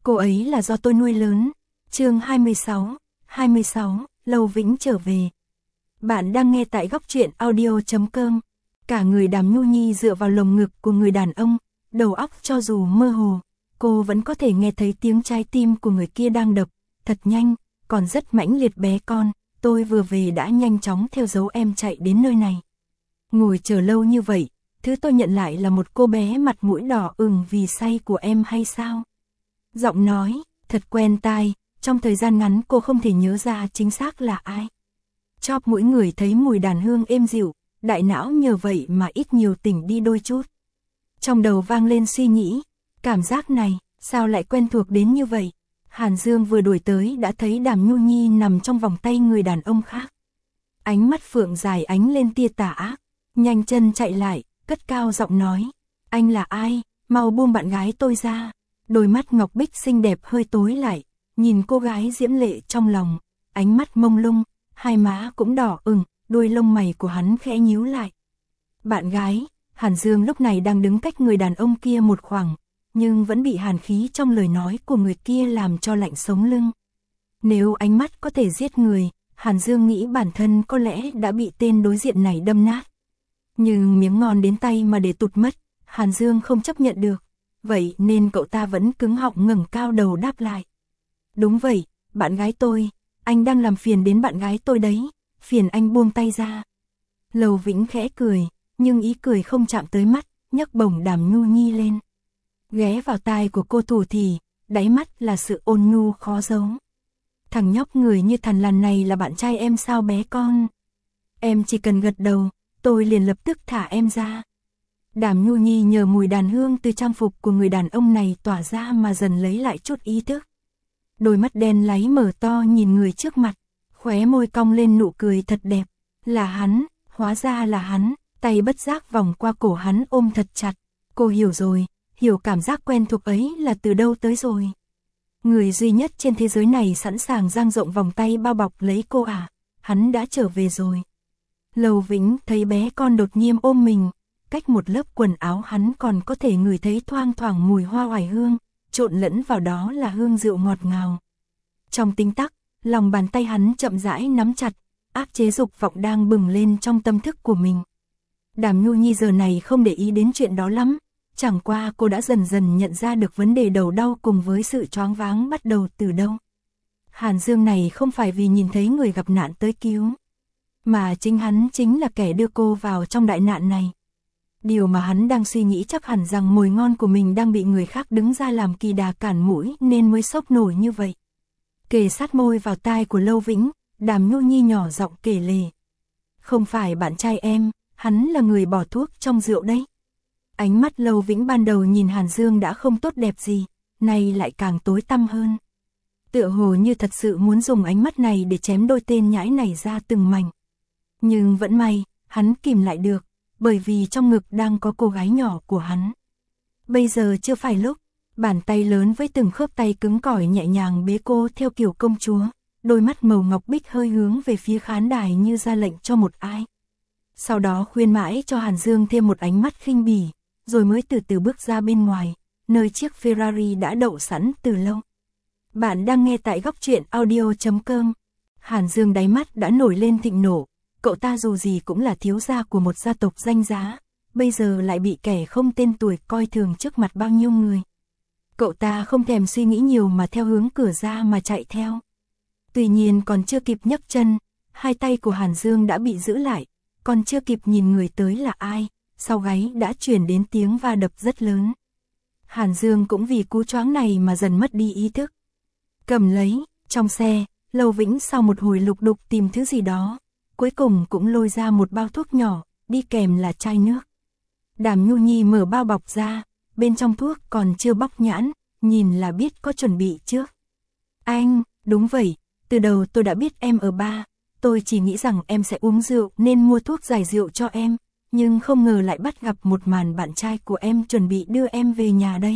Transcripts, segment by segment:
cô ấy là do tôi nuôi lớn. Chương 26, Lâu Vĩnh trở về. Bạn đang nghe tại góc truyện audio.com. Cả người Đàm Nhu Nhi dựa vào lồng ngực của người đàn ông, đầu óc cho dù mơ hồ, cô vẫn có thể nghe thấy tiếng trái tim của người kia đang đập, thật nhanh, còn rất mãnh liệt. Bé con, tôi vừa về đã nhanh chóng theo dấu em chạy đến nơi này. Ngồi chờ lâu như vậy, thứ tôi nhận lại là một cô bé mặt mũi đỏ ửng vì say của em hay sao? Giọng nói, thật quen tai, trong thời gian ngắn cô không thể nhớ ra chính xác là ai. Chóp mũi người thấy mùi đàn hương êm dịu, đại não nhờ vậy mà ít nhiều tỉnh đi đôi chút. Trong đầu vang lên suy nghĩ, cảm giác này, sao lại quen thuộc đến như vậy? Hàn Dương vừa đuổi tới đã thấy Đàm Nhu Nhi nằm trong vòng tay người đàn ông khác. Ánh mắt phượng dài ánh lên tia tà ác, nhanh chân chạy lại, cất cao giọng nói, anh là ai, mau buông bạn gái tôi ra. Đôi mắt ngọc bích xinh đẹp hơi tối lại, nhìn cô gái diễm lệ trong lòng, ánh mắt mông lung, hai má cũng đỏ ửng, đuôi lông mày của hắn khẽ nhíu lại. Bạn gái, Hàn Dương lúc này đang đứng cách người đàn ông kia một khoảng, nhưng vẫn bị hàn khí trong lời nói của người kia làm cho lạnh sống lưng. Nếu ánh mắt có thể giết người, Hàn Dương nghĩ bản thân có lẽ đã bị tên đối diện này đâm nát. Nhưng miếng ngon đến tay mà để tụt mất, Hàn Dương không chấp nhận được. Vậy nên cậu ta vẫn cứng họng ngẩng cao đầu đáp lại. Đúng vậy, bạn gái tôi, anh đang làm phiền đến bạn gái tôi đấy, phiền anh buông tay ra. Lâu Vĩnh khẽ cười, nhưng ý cười không chạm tới mắt, nhấc bổng Đàm Nhu Nhi lên. Ghé vào tai của cô thủ thì, đáy mắt là sự ôn nhu khó giấu. Thằng nhóc người như thằn lằn này là bạn trai em sao bé con? Em chỉ cần gật đầu, tôi liền lập tức thả em ra. Đàm Nhu Nhi nhờ mùi đàn hương từ trang phục của người đàn ông này tỏa ra mà dần lấy lại chút ý thức. Đôi mắt đen láy mở to nhìn người trước mặt, khóe môi cong lên nụ cười thật đẹp. Là hắn, hóa ra là hắn, tay bất giác vòng qua cổ hắn ôm thật chặt. Cô hiểu rồi, hiểu cảm giác quen thuộc ấy là từ đâu tới rồi. Người duy nhất trên thế giới này sẵn sàng dang rộng vòng tay bao bọc lấy cô à, hắn đã trở về rồi. Lâu Vĩnh thấy bé con đột nhiên ôm mình, cách một lớp quần áo hắn còn có thể ngửi thấy thoang thoảng mùi hoa oải hương, trộn lẫn vào đó là hương rượu ngọt ngào. Trong tinh tắc, lòng bàn tay hắn chậm rãi nắm chặt, áp chế dục vọng đang bừng lên trong tâm thức của mình. Đàm Nhu Nhi giờ này không để ý đến chuyện đó lắm, chẳng qua cô đã dần dần nhận ra được vấn đề đầu đau cùng với sự choáng váng bắt đầu từ đâu. Hàn Dương này không phải vì nhìn thấy người gặp nạn tới cứu, mà chính hắn chính là kẻ đưa cô vào trong đại nạn này. Điều mà hắn đang suy nghĩ chắc hẳn rằng mồi ngon của mình đang bị người khác đứng ra làm kỳ đà cản mũi nên mới sốc nổi như vậy. Kề sát môi vào tai của Lâu Vĩnh, Đàm Nhu Nhi nhỏ giọng kể lể. Không phải bạn trai em, hắn là người bỏ thuốc trong rượu đấy. Ánh mắt Lâu Vĩnh ban đầu nhìn Hàn Dương đã không tốt đẹp gì, nay lại càng tối tăm hơn. Tựa hồ như thật sự muốn dùng ánh mắt này để chém đôi tên nhãi này ra từng mảnh. Nhưng vẫn may, hắn kìm lại được, bởi vì trong ngực đang có cô gái nhỏ của hắn. Bây giờ chưa phải lúc, bàn tay lớn với từng khớp tay cứng cỏi nhẹ nhàng bế cô theo kiểu công chúa, đôi mắt màu ngọc bích hơi hướng về phía khán đài như ra lệnh cho một ai. Sau đó khuyên mãi cho Hàn Dương thêm một ánh mắt khinh bỉ, rồi mới từ từ bước ra bên ngoài, nơi chiếc Ferrari đã đậu sẵn từ lâu. Bạn đang nghe tại góc truyện audio.com. Hàn Dương đáy mắt đã nổi lên thịnh nộ, cậu ta dù gì cũng là thiếu gia của một gia tộc danh giá, bây giờ lại bị kẻ không tên tuổi coi thường trước mặt bao nhiêu người. Cậu ta không thèm suy nghĩ nhiều mà theo hướng cửa ra mà chạy theo. Tuy nhiên còn chưa kịp nhấc chân, hai tay của Hàn Dương đã bị giữ lại, còn chưa kịp nhìn người tới là ai, sau gáy đã chuyển đến tiếng va đập rất lớn. Hàn Dương cũng vì cú choáng này mà dần mất đi ý thức. Cầm lấy, trong xe, Lâu Vĩnh sau một hồi lục đục tìm thứ gì đó, cuối cùng cũng lôi ra một bao thuốc nhỏ, đi kèm là chai nước. Đàm Nhu Nhi mở bao bọc ra, bên trong thuốc còn chưa bóc nhãn, nhìn là biết có chuẩn bị trước. Anh, đúng vậy, từ đầu tôi đã biết em ở bar, tôi chỉ nghĩ rằng em sẽ uống rượu nên mua thuốc giải rượu cho em, nhưng không ngờ lại bắt gặp một màn bạn trai của em chuẩn bị đưa em về nhà đấy.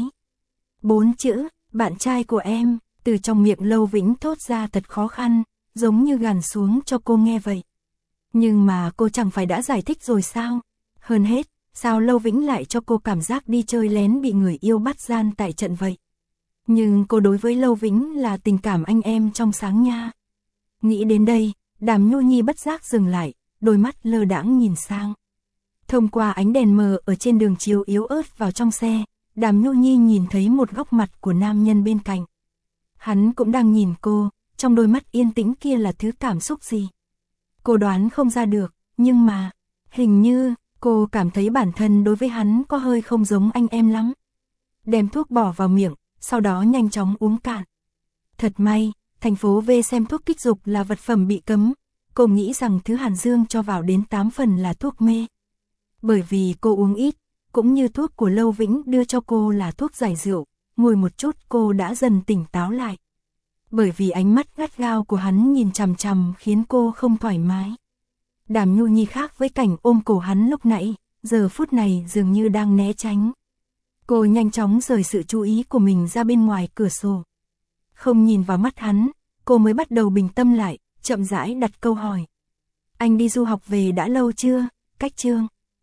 4 chữ, bạn trai của em, từ trong miệng Lâu Vĩnh thốt ra thật khó khăn, giống như gằn xuống cho cô nghe vậy. Nhưng mà cô chẳng phải đã giải thích rồi sao? Hơn hết, sao Lâu Vĩnh lại cho cô cảm giác đi chơi lén bị người yêu bắt gian tại trận vậy? Nhưng cô đối với Lâu Vĩnh là tình cảm anh em trong sáng nha. Nghĩ đến đây, Đàm Nhu Nhi bất giác dừng lại, đôi mắt lơ đãng nhìn sang. Thông qua ánh đèn mờ ở trên đường chiếu yếu ớt vào trong xe, Đàm Nhu Nhi nhìn thấy một góc mặt của nam nhân bên cạnh. Hắn cũng đang nhìn cô, trong đôi mắt yên tĩnh kia là thứ cảm xúc gì? Cô đoán không ra được, nhưng mà, hình như, cô cảm thấy bản thân đối với hắn có hơi không giống anh em lắm. Đem thuốc bỏ vào miệng, sau đó nhanh chóng uống cạn. Thật may, thành phố V xem thuốc kích dục là vật phẩm bị cấm, cô nghĩ rằng thứ Hàn Dương cho vào đến 8 phần là thuốc mê. Bởi vì cô uống ít, cũng như thuốc của Lâu Vĩnh đưa cho cô là thuốc giải rượu, ngồi một chút cô đã dần tỉnh táo lại. Bởi vì ánh mắt gắt gao của hắn nhìn chằm chằm khiến cô không thoải mái. Đàm Nhu Nhi khác với cảnh ôm cổ hắn lúc nãy, giờ phút này dường như đang né tránh. Cô nhanh chóng rời sự chú ý của mình ra bên ngoài cửa sổ. Không nhìn vào mắt hắn, cô mới bắt đầu bình tâm lại, chậm rãi đặt câu hỏi. Anh đi du học về đã lâu chưa? Cách chương